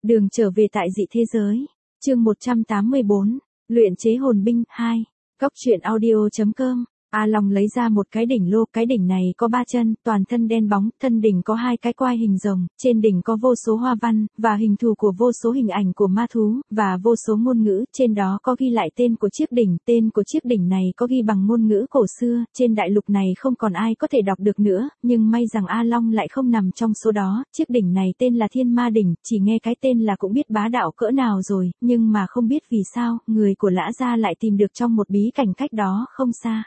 Đường trở về tại dị thế giới. Chương 184. Luyện chế hồn binh 2. Góc truyện audio.com. A Long lấy ra một cái đỉnh lô, cái đỉnh này có 3 chân, toàn thân đen bóng, thân đỉnh có 2 cái quai hình rồng, trên đỉnh có vô số hoa văn, và hình thù của vô số hình ảnh của ma thú, và vô số ngôn ngữ, trên đó có ghi lại tên của chiếc đỉnh, tên của chiếc đỉnh này có ghi bằng ngôn ngữ cổ xưa, trên đại lục này không còn ai có thể đọc được nữa, nhưng may rằng A Long lại không nằm trong số đó, chiếc đỉnh này tên là Thiên Ma Đỉnh, chỉ nghe cái tên là cũng biết bá đạo cỡ nào rồi, nhưng mà không biết vì sao, người của Lã Gia lại tìm được trong một bí cảnh cách đó không xa.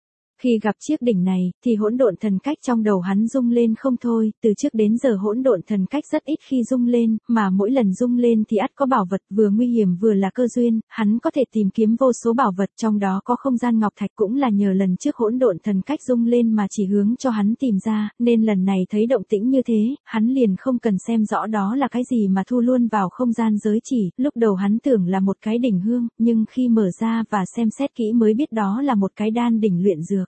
Khi gặp chiếc đỉnh này, thì hỗn độn thần cách trong đầu hắn rung lên không thôi, từ trước đến giờ hỗn độn thần cách rất ít khi rung lên, mà mỗi lần rung lên thì ắt có bảo vật vừa nguy hiểm vừa là cơ duyên, hắn có thể tìm kiếm vô số bảo vật, trong đó có không gian ngọc thạch cũng là nhờ lần trước hỗn độn thần cách rung lên mà chỉ hướng cho hắn tìm ra, nên lần này thấy động tĩnh như thế, hắn liền không cần xem rõ đó là cái gì mà thu luôn vào không gian giới chỉ, lúc đầu hắn tưởng là một cái đỉnh hương, nhưng khi mở ra và xem xét kỹ mới biết đó là một cái đan đỉnh luyện dược.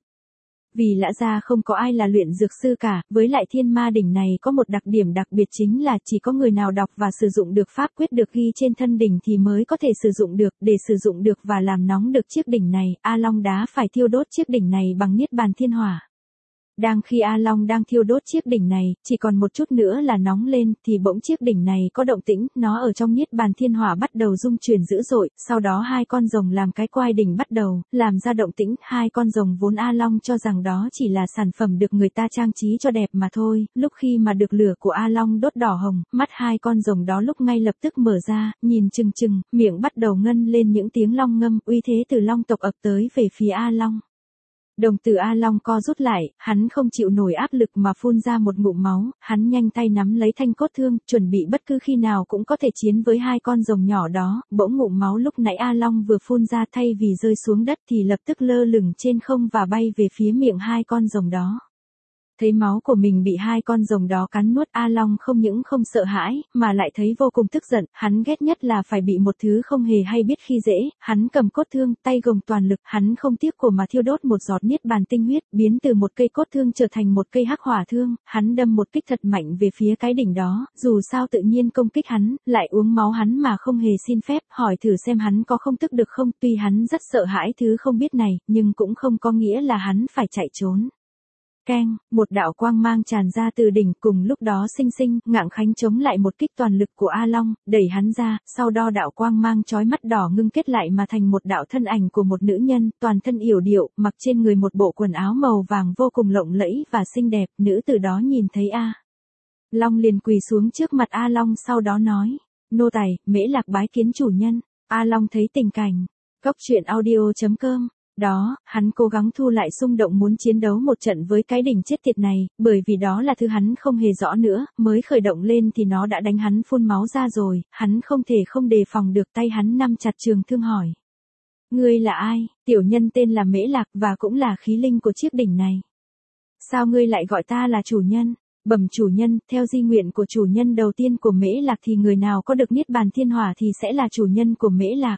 Vì Lã Gia không có ai là luyện dược sư cả, với lại Thiên Ma Đỉnh này có một đặc điểm đặc biệt chính là chỉ có người nào đọc và sử dụng được pháp quyết được ghi trên thân đỉnh thì mới có thể sử dụng được, để sử dụng được và làm nóng được chiếc đỉnh này, A Long đã phải thiêu đốt chiếc đỉnh này bằng Niết Bàn Thiên Hỏa. Đang khi A Long đang thiêu đốt chiếc đỉnh này, chỉ còn một chút nữa là nóng lên, thì bỗng chiếc đỉnh này có động tĩnh, nó ở trong Niết Bàn Thiên Hỏa bắt đầu rung chuyển dữ dội, sau đó 2 con rồng làm cái quai đỉnh bắt đầu, làm ra động tĩnh, 2 con rồng vốn A Long cho rằng đó chỉ là sản phẩm được người ta trang trí cho đẹp mà thôi, lúc khi mà được lửa của A Long đốt đỏ hồng, mắt 2 con rồng đó lúc ngay lập tức mở ra, nhìn chừng chừng, miệng bắt đầu ngân lên những tiếng long ngâm, uy thế từ long tộc ập tới về phía A Long. Đồng tử A Long co rút lại, hắn không chịu nổi áp lực mà phun ra một ngụm máu, hắn nhanh tay nắm lấy thanh cốt thương, chuẩn bị bất cứ khi nào cũng có thể chiến với 2 con rồng nhỏ đó, bỗng ngụm máu lúc nãy A Long vừa phun ra thay vì rơi xuống đất thì lập tức lơ lửng trên không và bay về phía miệng 2 con rồng đó. Thấy máu của mình bị 2 con rồng đó cắn nuốt, A Long không những không sợ hãi, mà lại thấy vô cùng tức giận, hắn ghét nhất là phải bị một thứ không hề hay biết khi dễ, hắn cầm cốt thương, tay gồng toàn lực, hắn không tiếc của mà thiêu đốt một giọt Niết Bàn tinh huyết, biến từ một cây cốt thương trở thành một cây hắc hỏa thương, hắn đâm một kích thật mạnh về phía cái đỉnh đó, dù sao tự nhiên công kích hắn, lại uống máu hắn mà không hề xin phép, hỏi thử xem hắn có không tức được không, tuy hắn rất sợ hãi thứ không biết này, nhưng cũng không có nghĩa là hắn phải chạy trốn. Keng, một đạo quang mang tràn ra từ đỉnh, cùng lúc đó Ngạn Khánh chống lại một kích toàn lực của A Long, đẩy hắn ra, sau đó đạo quang mang chói mắt đỏ ngưng kết lại mà thành một đạo thân ảnh của một nữ nhân, toàn thân yểu điệu, mặc trên người một bộ quần áo màu vàng vô cùng lộng lẫy và xinh đẹp, nữ tử đó nhìn thấy A Long liền quỳ xuống trước mặt A Long, sau đó nói, nô tài, Mễ Lạc bái kiến chủ nhân. A Long thấy tình cảnh, góc truyện audio.com. Đó, hắn cố gắng thu lại xung động muốn chiến đấu một trận với cái đỉnh chết tiệt này, bởi vì đó là thứ hắn không hề rõ nữa, mới khởi động lên thì nó đã đánh hắn phun máu ra rồi, hắn không thể không đề phòng được, tay hắn nắm chặt trường thương hỏi. Ngươi là ai? Tiểu nhân tên là Mễ Lạc và cũng là khí linh của chiếc đỉnh này. Sao ngươi lại gọi ta là chủ nhân? Bẩm chủ nhân, theo di nguyện của chủ nhân đầu tiên của Mễ Lạc thì người nào có được Niết Bàn Thiên Hỏa thì sẽ là chủ nhân của Mễ Lạc.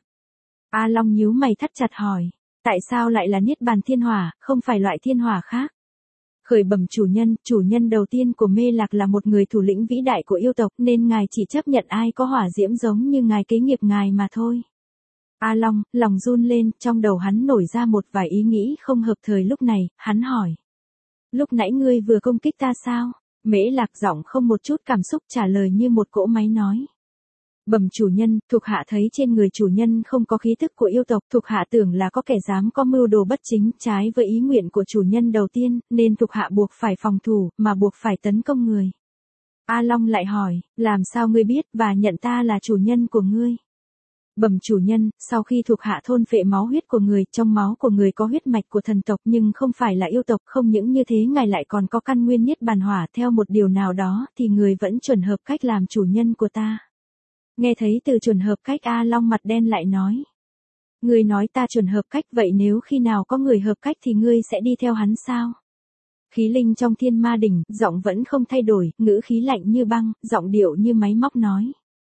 A Long nhíu mày thắt chặt hỏi. Tại sao lại là Niết Bàn Thiên Hỏa, không phải loại thiên hỏa khác? Khởi bẩm chủ nhân đầu tiên của Mê Lạc là một người thủ lĩnh vĩ đại của yêu tộc nên ngài chỉ chấp nhận ai có hỏa diễm giống như ngài kế nghiệp ngài mà thôi. A Long, lòng run lên, trong đầu hắn nổi ra một vài ý nghĩ không hợp thời lúc này, hắn hỏi. Lúc nãy ngươi vừa công kích ta sao? Mễ Lạc giọng không một chút cảm xúc trả lời như một cỗ máy nói. Bẩm chủ nhân, thuộc hạ thấy trên người chủ nhân không có khí thức của yêu tộc, thuộc hạ tưởng là có kẻ dám có mưu đồ bất chính, trái với ý nguyện của chủ nhân đầu tiên, nên thuộc hạ buộc phải phòng thủ, mà buộc phải tấn công người. A Long lại hỏi, làm sao ngươi biết và nhận ta là chủ nhân của ngươi? Bẩm chủ nhân, sau khi thuộc hạ thôn phệ máu huyết của người, trong máu của người có huyết mạch của thần tộc nhưng không phải là yêu tộc, không những như thế ngài lại còn có căn nguyên Niết Bàn Hỏa, theo một điều nào đó thì người vẫn chuẩn hợp cách làm chủ nhân của ta. Nghe thấy từ chuẩn hợp cách, A Long mặt đen lại nói. Ngươi nói ta chuẩn hợp cách, vậy nếu khi nào có người hợp cách thì ngươi sẽ đi theo hắn sao? Khí linh trong Thiên Ma Đỉnh, giọng vẫn không thay đổi, ngữ khí lạnh như băng, giọng điệu như máy móc nói.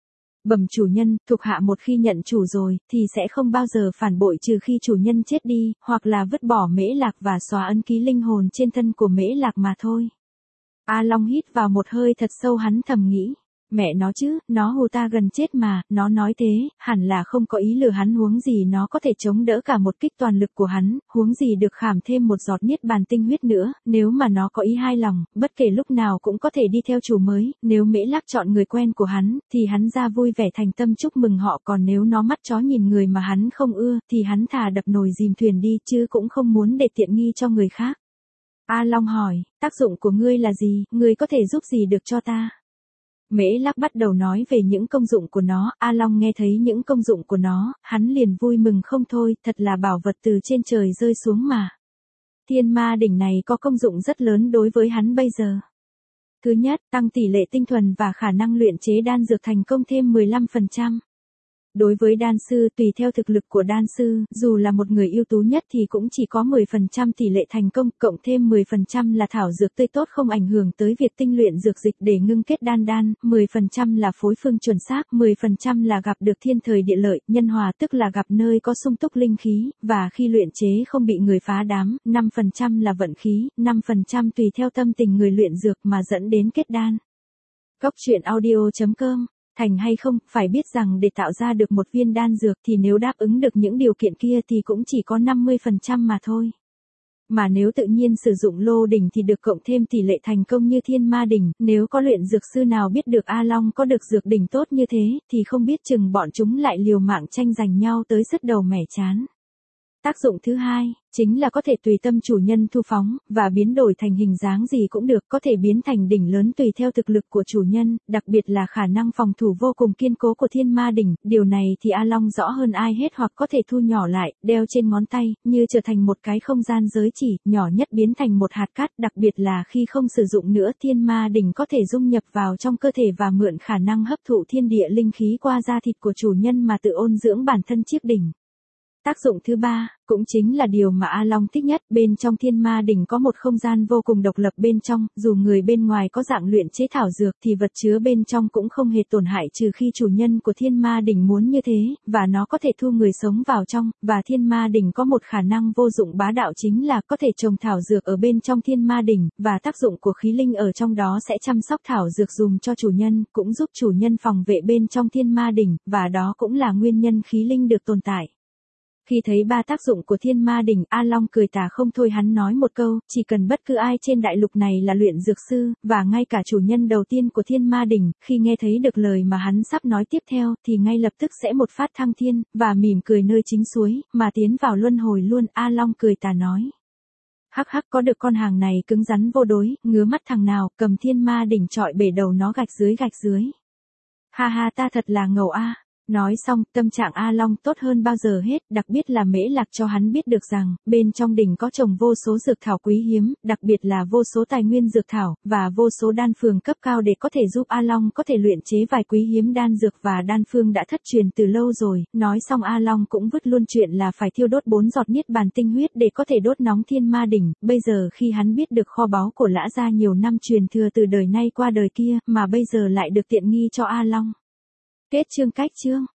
Bẩm chủ nhân, thuộc hạ một khi nhận chủ rồi, thì sẽ không bao giờ phản bội trừ khi chủ nhân chết đi, hoặc là vứt bỏ Mễ Lạc và xóa ấn ký linh hồn trên thân của Mễ Lạc mà thôi. A Long hít vào một hơi thật sâu, hắn thầm nghĩ. Mẹ nó chứ, nó hù ta gần chết mà, nó nói thế, hẳn là không có ý lừa hắn, huống gì nó có thể chống đỡ cả một kích toàn lực của hắn, huống gì được khảm thêm một giọt niết bàn tinh huyết nữa, nếu mà nó có ý hai lòng, bất kể lúc nào cũng có thể đi theo chủ mới, nếu Mễ Lạc chọn người quen của hắn, thì hắn ra vui vẻ thành tâm chúc mừng họ, còn nếu nó mắt chó nhìn người mà hắn không ưa, thì hắn thà đập nồi dìm thuyền đi chứ cũng không muốn để tiện nghi cho người khác. A Long hỏi, tác dụng của ngươi là gì, ngươi có thể giúp gì được cho ta? Mễ Lạc bắt đầu nói về những công dụng của nó, A Long nghe thấy những công dụng của nó, hắn liền vui mừng không thôi, thật là bảo vật từ trên trời rơi xuống mà. Thiên ma đỉnh này có công dụng rất lớn đối với hắn bây giờ. Thứ nhất, tăng tỷ lệ tinh thuần và khả năng luyện chế đan dược thành công thêm 15%. Đối với đan sư, tùy theo thực lực của đan sư, dù là một người ưu tú nhất thì cũng chỉ có 10% tỷ lệ thành công, cộng thêm 10% là thảo dược tươi tốt không ảnh hưởng tới việc tinh luyện dược dịch để ngưng kết đan, 10% là phối phương chuẩn xác, 10% là gặp được thiên thời địa lợi, nhân hòa tức là gặp nơi có sung túc linh khí, và khi luyện chế không bị người phá đám, 5% là vận khí, 5% tùy theo tâm tình người luyện dược mà dẫn đến kết đan. Góc truyện audio.com Thành hay không, phải biết rằng để tạo ra được một viên đan dược thì nếu đáp ứng được những điều kiện kia thì cũng chỉ có 50% mà thôi. Mà nếu tự nhiên sử dụng lô đỉnh thì được cộng thêm tỷ lệ thành công như thiên ma đỉnh, nếu có luyện dược sư nào biết được A Long có được dược đỉnh tốt như thế, thì không biết chừng bọn chúng lại liều mạng tranh giành nhau tới sứt đầu mẻ chán. Tác dụng thứ hai, chính là có thể tùy tâm chủ nhân thu phóng, và biến đổi thành hình dáng gì cũng được, có thể biến thành đỉnh lớn tùy theo thực lực của chủ nhân, đặc biệt là khả năng phòng thủ vô cùng kiên cố của thiên ma đỉnh, điều này thì A Long rõ hơn ai hết, hoặc có thể thu nhỏ lại, đeo trên ngón tay, như trở thành một cái không gian giới chỉ, nhỏ nhất biến thành một hạt cát, đặc biệt là khi không sử dụng nữa, thiên ma đỉnh có thể dung nhập vào trong cơ thể và mượn khả năng hấp thụ thiên địa linh khí qua da thịt của chủ nhân mà tự ôn dưỡng bản thân chiếc đỉnh. Tác dụng thứ ba, cũng chính là điều mà A Long thích nhất, bên trong thiên ma đỉnh có một không gian vô cùng độc lập bên trong, dù người bên ngoài có dạng luyện chế thảo dược thì vật chứa bên trong cũng không hề tổn hại trừ khi chủ nhân của thiên ma đỉnh muốn như thế, và nó có thể thu người sống vào trong, và thiên ma đỉnh có một khả năng vô dụng bá đạo chính là có thể trồng thảo dược ở bên trong thiên ma đỉnh, và tác dụng của khí linh ở trong đó sẽ chăm sóc thảo dược dùm cho chủ nhân, cũng giúp chủ nhân phòng vệ bên trong thiên ma đỉnh, và đó cũng là nguyên nhân khí linh được tồn tại. Khi thấy ba tác dụng của thiên ma đỉnh, A Long cười tà không thôi, hắn nói một câu, chỉ cần bất cứ ai trên đại lục này là luyện dược sư, và ngay cả chủ nhân đầu tiên của thiên ma đỉnh, khi nghe thấy được lời mà hắn sắp nói tiếp theo, thì ngay lập tức sẽ một phát thăng thiên, và mỉm cười nơi chính suối, mà tiến vào luân hồi luôn. A Long cười tà nói. Hắc hắc, có được con hàng này cứng rắn vô đối, ngứa mắt thằng nào, cầm thiên ma đỉnh trọi bể đầu nó gạch dưới. Ha ha, ta thật là ngầu a. Nói xong, tâm trạng A Long tốt hơn bao giờ hết, đặc biệt là Mễ Lạc cho hắn biết được rằng, bên trong đỉnh có trồng vô số dược thảo quý hiếm, đặc biệt là vô số tài nguyên dược thảo, và vô số đan phương cấp cao để có thể giúp A Long có thể luyện chế vài quý hiếm đan dược, và đan phương đã thất truyền từ lâu rồi. Nói xong A Long cũng vứt luôn chuyện là phải thiêu đốt 4 giọt niết bàn tinh huyết để có thể đốt nóng thiên ma đỉnh, bây giờ khi hắn biết được kho báu của Lã gia nhiều năm truyền thừa từ đời nay qua đời kia, mà bây giờ lại được tiện nghi cho A Long. Kết chương. Cách chương